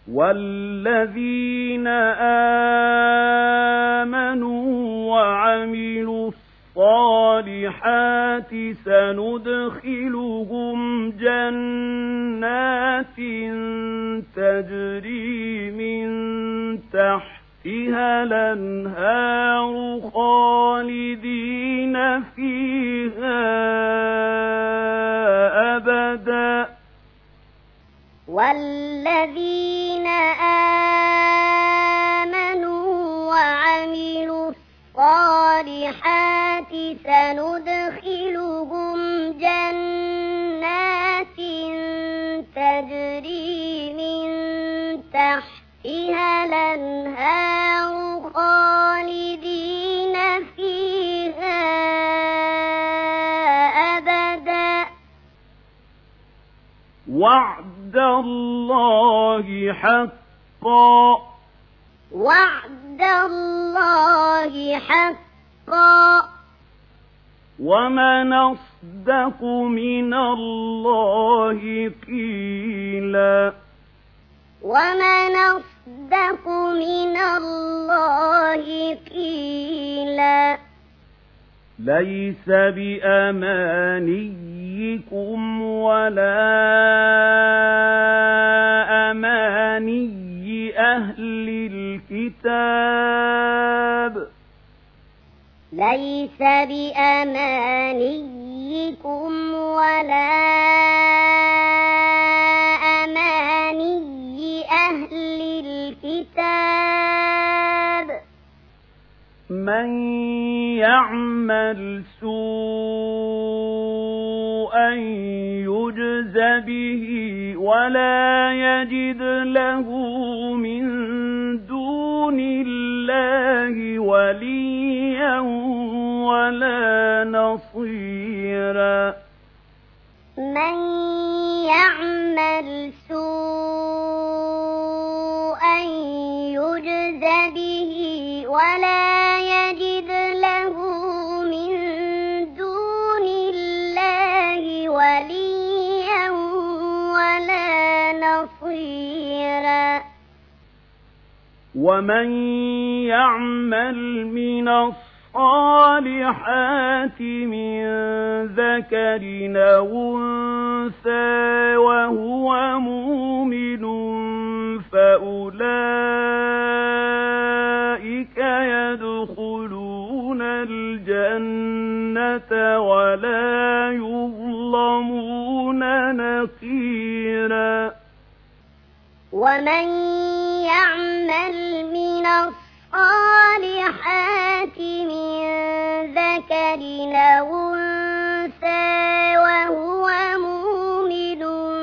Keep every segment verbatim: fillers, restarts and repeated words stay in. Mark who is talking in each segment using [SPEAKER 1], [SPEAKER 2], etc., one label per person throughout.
[SPEAKER 1] والذين آمنوا وعملوا الصالحات سندخلهم جنات تجري من تحتها الأنهار خالدين فيها أبدا.
[SPEAKER 2] والذين آمنوا وعملوا الصالحات سندخلهم جنات تجري من تحتها الأنهار خالدين فيها أبدا.
[SPEAKER 1] وعد الله حقا
[SPEAKER 2] وعد الله حقا
[SPEAKER 1] ومن أصدق من الله قيلا.
[SPEAKER 2] ومن أصدق من الله قيلا.
[SPEAKER 1] ليس بأمانيكم ولا أماني أهل الكتاب.
[SPEAKER 2] ليس بأمانيكم ولا أماني أهل الكتاب.
[SPEAKER 1] من يعمل سوءا يجز به ولا يجد له من دون الله وليا ولا نصيرا.
[SPEAKER 2] من يعمل سوءا يجز به ولا يجد له من دون الله وليا ولا نصيرا.
[SPEAKER 1] ومن يعمل من الصالحات من ذكر أو أنثى وهو مؤمن فأولئك يدخلون الجنة ولا يظلمون نقيرا.
[SPEAKER 2] ومن يعمل من الصالحات من ذكر أو أنثى وهو مؤمن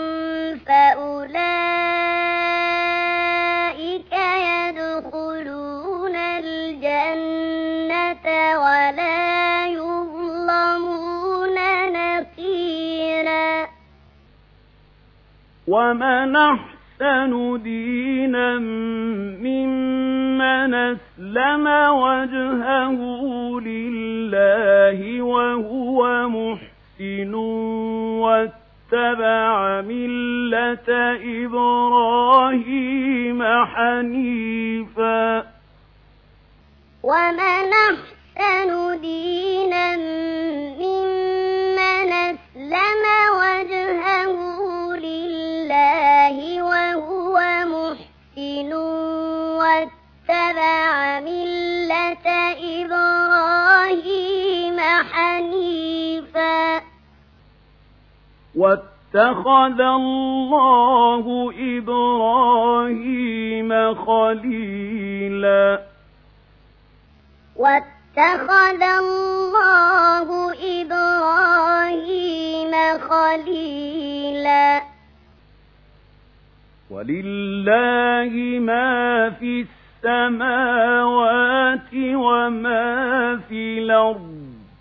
[SPEAKER 2] فأولئك يدخلون الجنة ولا يظلمون نقيرا.
[SPEAKER 1] ومن أحسن دينا ممن أسلم وجهه لله وهو محسن واتبع ملة إبراهيم حنيفا.
[SPEAKER 2] ومن أحسن دينا ممن أسلم وجهه لله وهو محسن واتبع ملة إبراهيم حنيفا.
[SPEAKER 1] واتخذ الله إبراهيم خليلا.
[SPEAKER 2] واتخذ الله إبراهيم خليلا.
[SPEAKER 1] ولله ما في السماوات وما في الأرض.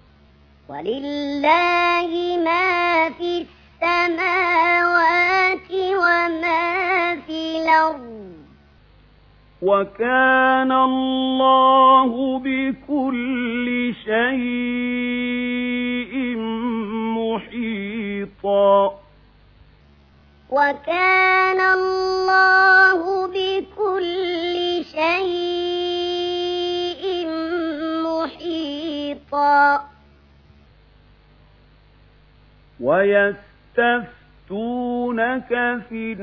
[SPEAKER 2] ولله ما في السماوات وما في الأرض.
[SPEAKER 1] وكان الله بكل شيء محيطا.
[SPEAKER 2] وكان الله
[SPEAKER 1] ويستفتونك في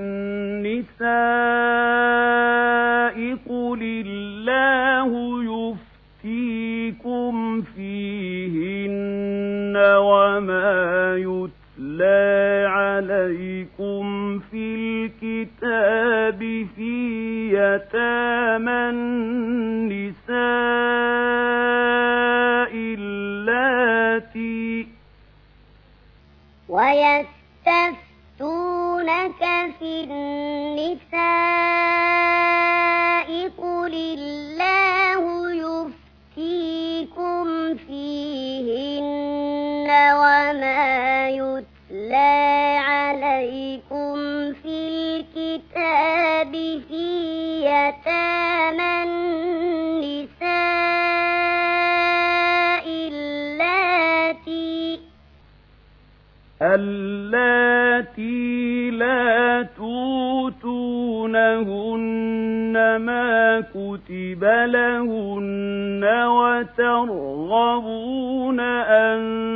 [SPEAKER 1] النساء قل الله يفتيكم فيهن وما يتلى عليكم في الكتاب في يتامى النساء اللاتي
[SPEAKER 2] ويستفتونك في النساء قل الله يفتيكم فيهن وما يتلى عليكم في الكتاب في يتامى النساء اللاتي
[SPEAKER 1] اللاتي لا توتونهن ما كتب لهن وترغبون أن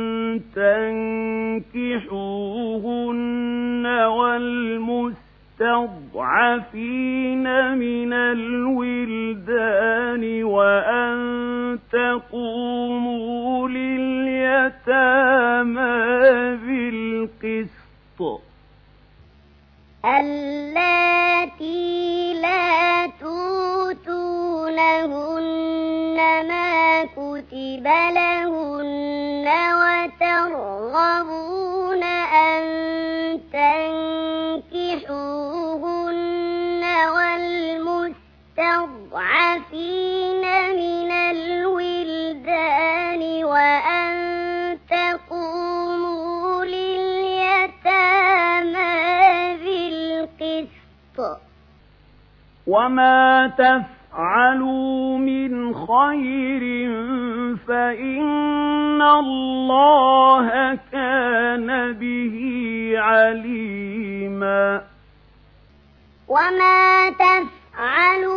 [SPEAKER 1] تنكحوهن والمستضعفين من الولدان وأن تقوموا لليتامى بالقسط
[SPEAKER 2] اللاتي لا توتونهن ما كتب لهن وترغبون أن تنكحوهن والمستضعفين من الولدان وأن تقوموا لليتامى بالقسط
[SPEAKER 1] وما تفعلوا من خير فإن الله كان به عليما
[SPEAKER 2] وما تفعلوا